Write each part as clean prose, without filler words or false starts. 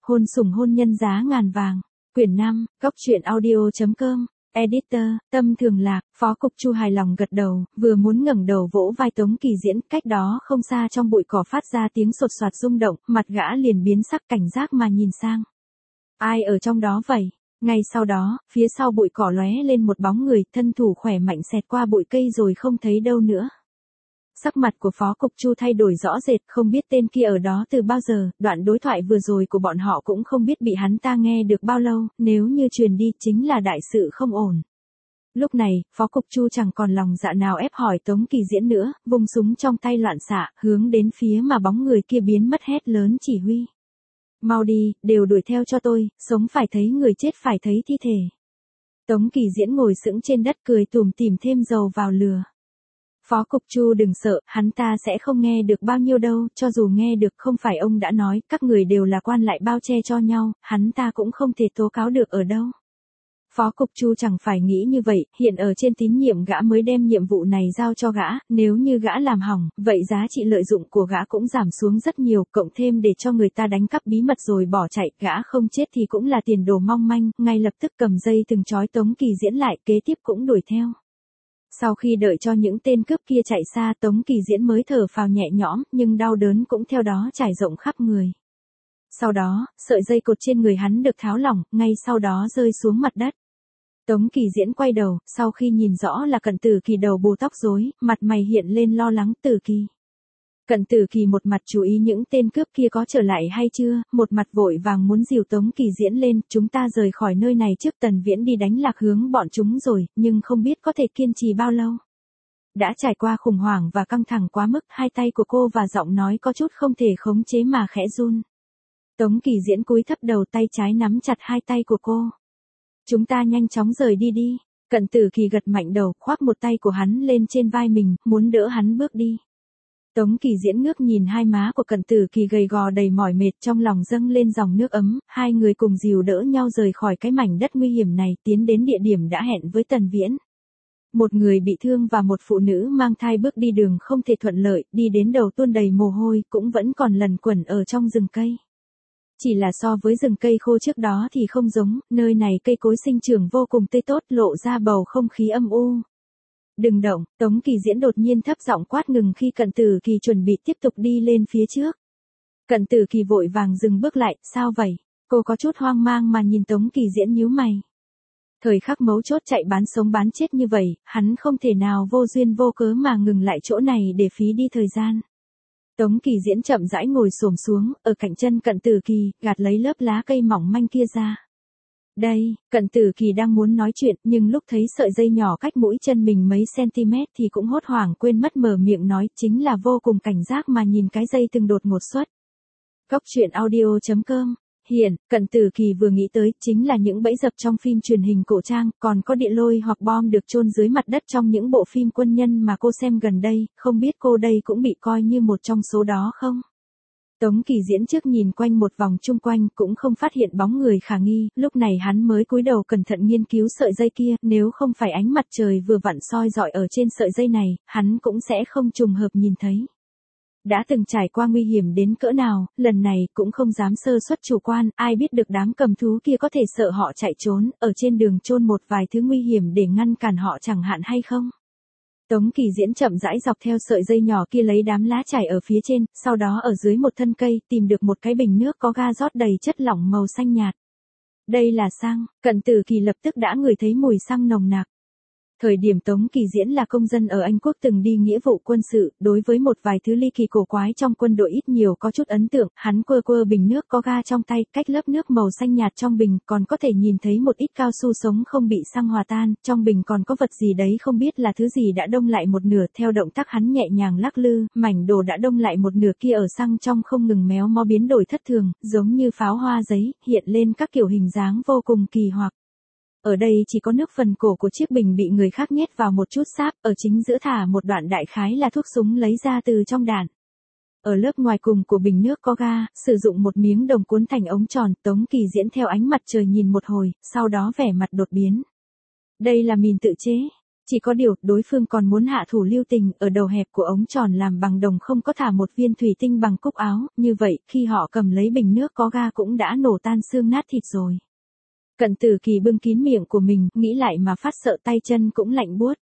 Hôn sủng hôn nhân giá ngàn vàng. Quyển 5, Cốc truyện audio.com. Editor, Tâm Thường Lạc. Phó Cục Chu hài lòng gật đầu, vừa muốn ngẩng đầu vỗ vai Tống Kỳ Diễn, cách đó không xa trong bụi cỏ phát ra tiếng sột soạt rung động, mặt gã liền biến sắc cảnh giác mà nhìn sang. Ai ở trong đó vậy? Ngay sau đó, phía sau bụi cỏ lóe lên một bóng người, thân thủ khỏe mạnh xẹt qua bụi cây rồi không thấy đâu nữa. Sắc mặt của Phó Cục Chu thay đổi rõ rệt, không biết tên kia ở đó từ bao giờ, đoạn đối thoại vừa rồi của bọn họ cũng không biết bị hắn ta nghe được bao lâu, nếu như truyền đi chính là đại sự không ổn. Lúc này, Phó Cục Chu chẳng còn lòng dạ nào ép hỏi Tống Kỳ Diễn nữa, vung súng trong tay loạn xạ, hướng đến phía mà bóng người kia biến mất hét lớn chỉ huy. Mau đi, đều đuổi theo cho tôi, sống phải thấy người chết phải thấy thi thể. Tống Kỳ Diễn ngồi sững trên đất cười tủm tỉm thêm dầu vào lửa. Phó Cục Chu đừng sợ, hắn ta sẽ không nghe được bao nhiêu đâu, cho dù nghe được không phải ông đã nói, các người đều là quan lại bao che cho nhau, hắn ta cũng không thể tố cáo được ở đâu. Phó Cục Chu chẳng phải nghĩ như vậy, hiện ở trên tín nhiệm gã mới đem nhiệm vụ này giao cho gã, nếu như gã làm hỏng, vậy giá trị lợi dụng của gã cũng giảm xuống rất nhiều, cộng thêm để cho người ta đánh cắp bí mật rồi bỏ chạy, gã không chết thì cũng là tiền đồ mong manh, ngay lập tức cầm dây từng trói Tống Kỳ Diễn lại, kế tiếp cũng đuổi theo. Sau khi đợi cho những tên cướp kia chạy xa, Tống Kỳ Diễn mới thở phào nhẹ nhõm, nhưng đau đớn cũng theo đó trải rộng khắp người. Sau đó, sợi dây cột trên người hắn được tháo lỏng, ngay sau đó rơi xuống mặt đất. Tống Kỳ Diễn quay đầu, sau khi nhìn rõ là Cận Tử Kỳ đầu bù tóc rối, mặt mày hiện lên lo lắng. Tử Kỳ. Cận Tử Kỳ một mặt chú ý những tên cướp kia có trở lại hay chưa, một mặt vội vàng muốn dìu Tống Kỳ Diễn lên, chúng ta rời khỏi nơi này trước Tần Viễn đi đánh lạc hướng bọn chúng rồi, nhưng không biết có thể kiên trì bao lâu. Đã trải qua khủng hoảng và căng thẳng quá mức, hai tay của cô và giọng nói có chút không thể khống chế mà khẽ run. Tống Kỳ Diễn cúi thấp đầu, tay trái nắm chặt hai tay của cô. Chúng ta nhanh chóng rời đi đi. Cận Tử Kỳ gật mạnh đầu, khoác một tay của hắn lên trên vai mình, muốn đỡ hắn bước đi. Tống Kỳ Diễn ngước nhìn hai má của Cận Tử Kỳ gầy gò đầy mỏi mệt, trong lòng dâng lên dòng nước ấm, hai người cùng dìu đỡ nhau rời khỏi cái mảnh đất nguy hiểm này, tiến đến địa điểm đã hẹn với Tần Viễn. Một người bị thương và một phụ nữ mang thai bước đi đường không thể thuận lợi, đi đến đầu tuôn đầy mồ hôi, cũng vẫn còn lẩn quẩn ở trong rừng cây. Chỉ là so với rừng cây khô trước đó thì không giống, nơi này cây cối sinh trưởng vô cùng tươi tốt, lộ ra bầu không khí âm u. Đừng động, Tống Kỳ Diễn đột nhiên thấp giọng quát ngừng khi Cận Tử Kỳ chuẩn bị tiếp tục đi lên phía trước. Cận Tử Kỳ vội vàng dừng bước lại, sao vậy? Cô có chút hoang mang mà nhìn Tống Kỳ Diễn nhíu mày. Thời khắc mấu chốt chạy bán sống bán chết như vậy, hắn không thể nào vô duyên vô cớ mà ngừng lại chỗ này để phí đi thời gian. Tống Kỳ Diễn chậm rãi ngồi xổm xuống, ở cạnh chân Cận Tử Kỳ, gạt lấy lớp lá cây mỏng manh kia ra. Đây, Cận Tử Kỳ đang muốn nói chuyện, nhưng lúc thấy sợi dây nhỏ cách mũi chân mình mấy cm thì cũng hốt hoảng quên mất mở miệng nói, chính là vô cùng cảnh giác mà nhìn cái dây từng đột ngột xuất. Cốc truyện audio.com. Hiện, Cận Tử Kỳ vừa nghĩ tới, chính là những bẫy dập trong phim truyền hình cổ trang, còn có địa lôi hoặc bom được chôn dưới mặt đất trong những bộ phim quân nhân mà cô xem gần đây, không biết cô đây cũng bị coi như một trong số đó không? Tống Kỳ Diễn trước nhìn quanh một vòng chung quanh, cũng không phát hiện bóng người khả nghi, lúc này hắn mới cúi đầu cẩn thận nghiên cứu sợi dây kia, nếu không phải ánh mặt trời vừa vặn soi rọi ở trên sợi dây này, hắn cũng sẽ không trùng hợp nhìn thấy. Đã từng trải qua nguy hiểm đến cỡ nào, lần này cũng không dám sơ suất chủ quan, ai biết được đám cầm thú kia có thể sợ họ chạy trốn, ở trên đường chôn một vài thứ nguy hiểm để ngăn cản họ chẳng hạn hay không. Tống Kỳ Diễn chậm rãi dọc theo sợi dây nhỏ kia lấy đám lá chải ở phía trên, sau đó ở dưới một thân cây, tìm được một cái bình nước có ga rót đầy chất lỏng màu xanh nhạt. Đây là xăng, Cận Tử Kỳ lập tức đã ngửi thấy mùi xăng nồng nặc. Thời điểm Tống Kỳ Diễn là công dân ở Anh Quốc từng đi nghĩa vụ quân sự, đối với một vài thứ ly kỳ cổ quái trong quân đội ít nhiều có chút ấn tượng, hắn quơ quơ bình nước có ga trong tay, cách lớp nước màu xanh nhạt trong bình, còn có thể nhìn thấy một ít cao su sống không bị xăng hòa tan, trong bình còn có vật gì đấy không biết là thứ gì đã đông lại một nửa, theo động tác hắn nhẹ nhàng lắc lư, mảnh đồ đã đông lại một nửa kia ở xăng trong không ngừng méo mó biến đổi thất thường, giống như pháo hoa giấy, hiện lên các kiểu hình dáng vô cùng kỳ hoặc. Ở đây chỉ có nước phần cổ của chiếc bình bị người khác nhét vào một chút sáp, ở chính giữa thả một đoạn đại khái là thuốc súng lấy ra từ trong đạn. Ở lớp ngoài cùng của bình nước có ga, sử dụng một miếng đồng cuốn thành ống tròn, Tống Kỳ Diễn theo ánh mặt trời nhìn một hồi, sau đó vẻ mặt đột biến. Đây là mìn tự chế. Chỉ có điều, đối phương còn muốn hạ thủ lưu tình, ở đầu hẹp của ống tròn làm bằng đồng không có thả một viên thủy tinh bằng cúc áo, như vậy, khi họ cầm lấy bình nước có ga cũng đã nổ tan xương nát thịt rồi. Cận Tử Kỳ bưng kín miệng của mình, nghĩ lại mà phát sợ tay chân cũng lạnh buốt.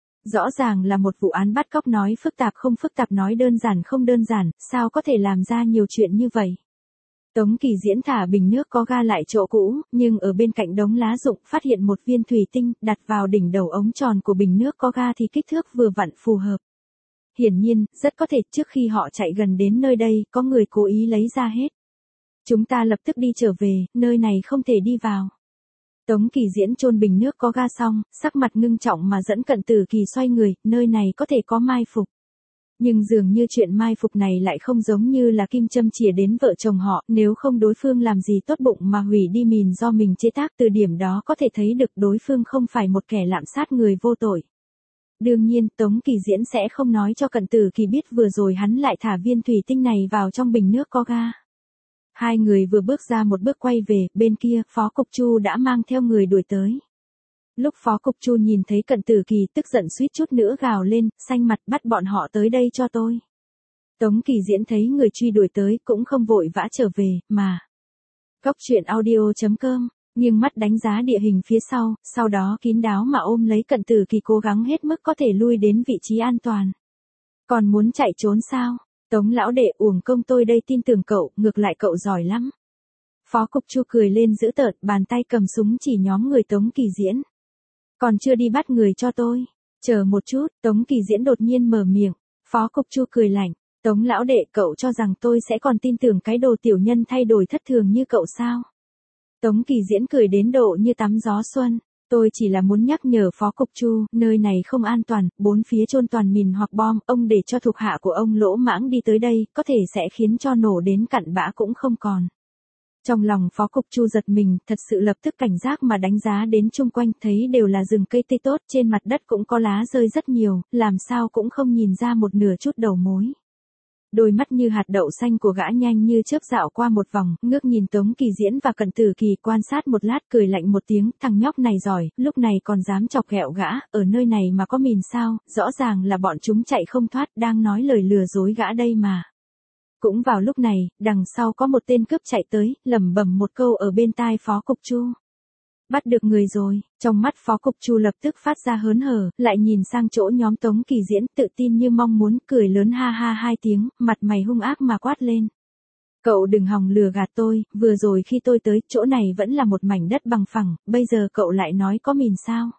Rõ ràng là một vụ án bắt cóc, nói phức tạp không phức tạp, nói đơn giản không đơn giản, sao có thể làm ra nhiều chuyện như vậy. Tống Kỳ Diễn thả bình nước có ga lại chỗ cũ, nhưng ở bên cạnh đống lá rụng phát hiện một viên thủy tinh, đặt vào đỉnh đầu ống tròn của bình nước có ga thì kích thước vừa vặn phù hợp. Hiển nhiên, rất có thể trước khi họ chạy gần đến nơi đây, có người cố ý lấy ra hết. Chúng ta lập tức đi trở về, nơi này không thể đi vào. Tống Kỳ Diễn chôn bình nước có ga xong, sắc mặt ngưng trọng mà dẫn Cận Tử Kỳ xoay người, nơi này có thể có mai phục. Nhưng dường như chuyện mai phục này lại không giống như là kim châm chĩa đến vợ chồng họ, nếu không đối phương làm gì tốt bụng mà hủy đi mìn do mình chế tác, từ điểm đó có thể thấy được đối phương không phải một kẻ lạm sát người vô tội. Đương nhiên, Tống Kỳ Diễn sẽ không nói cho Cận Tử Kỳ biết vừa rồi hắn lại thả viên thủy tinh này vào trong bình nước có ga. Hai người vừa bước ra một bước quay về, bên kia, Phó Cục Chu đã mang theo người đuổi tới. Lúc Phó Cục Chu nhìn thấy Cận Tử Kỳ tức giận suýt chút nữa gào lên, xanh mặt, bắt bọn họ tới đây cho tôi. Tống Kỳ Diễn thấy người truy đuổi tới cũng không vội vã trở về, mà. Góc truyện audio.com, nghiêng mắt đánh giá địa hình phía sau đó kín đáo mà ôm lấy Cận Tử Kỳ, cố gắng hết mức có thể lui đến vị trí an toàn. Còn muốn chạy trốn sao? Tống lão đệ, uổng công tôi đây tin tưởng cậu, ngược lại cậu giỏi lắm. Phó Cục Chu cười lên dữ tợn, bàn tay cầm súng chỉ nhóm người Tống Kỳ Diễn. Còn chưa đi bắt người cho tôi. Chờ một chút, Tống Kỳ Diễn đột nhiên mở miệng. Phó Cục Chu cười lạnh. Tống lão đệ, cậu cho rằng tôi sẽ còn tin tưởng cái đồ tiểu nhân thay đổi thất thường như cậu sao? Tống Kỳ Diễn cười đến độ như tắm gió xuân. Tôi chỉ là muốn nhắc nhở Phó Cục Chu, nơi này không an toàn, bốn phía chôn toàn mìn hoặc bom, ông để cho thuộc hạ của ông lỗ mãng đi tới đây, có thể sẽ khiến cho nổ đến cặn bã cũng không còn. Trong lòng Phó Cục Chu giật mình, thật sự lập tức cảnh giác mà đánh giá đến chung quanh, thấy đều là rừng cây tây tốt, trên mặt đất cũng có lá rơi rất nhiều, làm sao cũng không nhìn ra một nửa chút đầu mối. Đôi mắt như hạt đậu xanh của gã nhanh như chớp dạo qua một vòng, ngước nhìn Tống Kỳ Diễn và Cận Tử Kỳ, quan sát một lát cười lạnh một tiếng, thằng nhóc này giỏi, lúc này còn dám chọc ghẹo gã, ở nơi này mà có mìn sao, rõ ràng là bọn chúng chạy không thoát, đang nói lời lừa dối gã đây mà. Cũng vào lúc này, đằng sau có một tên cướp chạy tới, lẩm bẩm một câu ở bên tai Phó Cục Chu. Bắt được người rồi, trong mắt Phó Cục Chu lập tức phát ra hớn hở, lại nhìn sang chỗ nhóm Tống Kỳ Diễn, tự tin như mong muốn, cười lớn ha ha hai tiếng, mặt mày hung ác mà quát lên. Cậu đừng hòng lừa gạt tôi, vừa rồi khi tôi tới, chỗ này vẫn là một mảnh đất bằng phẳng, bây giờ cậu lại nói có mìn sao?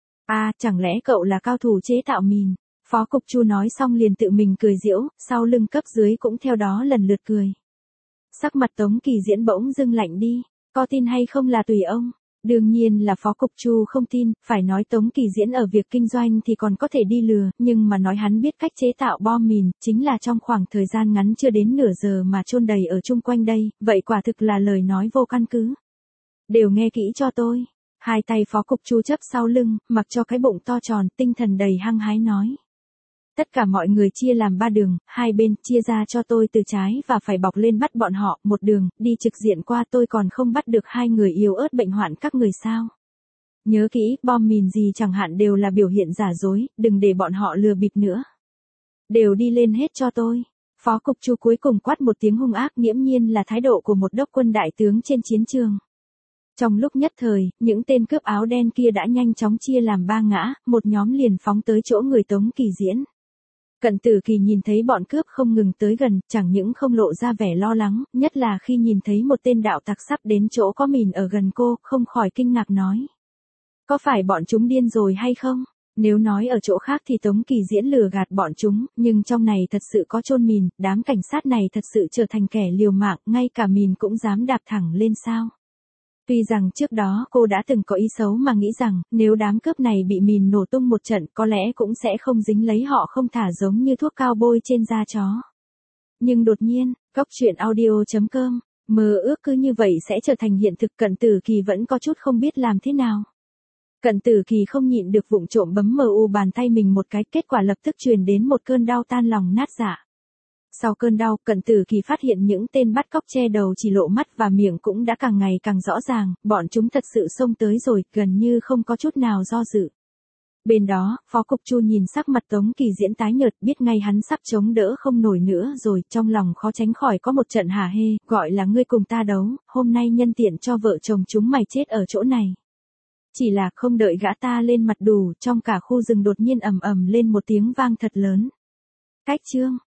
À, chẳng lẽ cậu là cao thủ chế tạo mìn? Phó Cục Chu nói xong liền tự mình cười giễu, sau lưng cấp dưới cũng theo đó lần lượt cười. Sắc mặt Tống Kỳ Diễn bỗng dưng lạnh đi, có tin hay không là tùy ông. Đương nhiên là Phó Cục Chu không tin, phải nói Tống Kỳ Diễn ở việc kinh doanh thì còn có thể đi lừa, nhưng mà nói hắn biết cách chế tạo bom mìn, chính là trong khoảng thời gian ngắn chưa đến nửa giờ mà chôn đầy ở chung quanh đây, vậy quả thực là lời nói vô căn cứ. Đều nghe kỹ cho tôi. Hai tay Phó Cục Chu chấp sau lưng, mặc cho cái bụng to tròn, tinh thần đầy hăng hái nói. Tất cả mọi người chia làm 3 đường, hai bên, chia ra cho tôi từ trái và phải bọc lên bắt bọn họ, một đường, đi trực diện qua, tôi còn không bắt được hai người yếu ớt bệnh hoạn các người sao. Nhớ kỹ, bom mìn gì chẳng hạn đều là biểu hiện giả dối, đừng để bọn họ lừa bịp nữa. Đều đi lên hết cho tôi. Phó Cục Chu cuối cùng quát một tiếng hung ác, nghiễm nhiên là thái độ của một đốc quân đại tướng trên chiến trường. Trong lúc nhất thời, những tên cướp áo đen kia đã nhanh chóng chia làm 3 ngã, một nhóm liền phóng tới chỗ người Tống Kỳ Diễn. Cận Tử Kỳ nhìn thấy bọn cướp không ngừng tới gần, chẳng những không lộ ra vẻ lo lắng, nhất là khi nhìn thấy một tên đạo tặc sắp đến chỗ có mìn ở gần cô, không khỏi kinh ngạc nói. Có phải bọn chúng điên rồi hay không? Nếu nói ở chỗ khác thì Tống Kỳ Diễn lừa gạt bọn chúng, nhưng trong này thật sự có chôn mìn, đám cảnh sát này thật sự trở thành kẻ liều mạng, ngay cả mìn cũng dám đạp thẳng lên sao? Tuy rằng trước đó cô đã từng có ý xấu mà nghĩ rằng, nếu đám cướp này bị mìn nổ tung một trận có lẽ cũng sẽ không dính lấy họ không thả giống như thuốc cao bôi trên da chó. Nhưng đột nhiên, góc truyện audio.com, mơ ước cứ như vậy sẽ trở thành hiện thực. Cận Tử Kỳ vẫn có chút không biết làm thế nào. Cận Tử Kỳ không nhịn được vụng trộm bấm MU bàn tay mình một cái, kết quả lập tức truyền đến một cơn đau tan lòng nát dạ. Sau cơn đau, Cận Tử Kỳ phát hiện những tên bắt cóc che đầu chỉ lộ mắt và miệng cũng đã càng ngày càng rõ ràng, bọn chúng thật sự xông tới rồi, gần như không có chút nào do dự. Bên đó, Phó Cục Chu nhìn sắc mặt Tống Kỳ Diễn tái nhợt, biết ngay hắn sắp chống đỡ không nổi nữa rồi, trong lòng khó tránh khỏi có một trận hả hê, gọi là ngươi cùng ta đấu, hôm nay nhân tiện cho vợ chồng chúng mày chết ở chỗ này. Chỉ là không đợi gã ta lên mặt đủ, trong cả khu rừng đột nhiên ầm ầm lên một tiếng vang thật lớn. Cách chương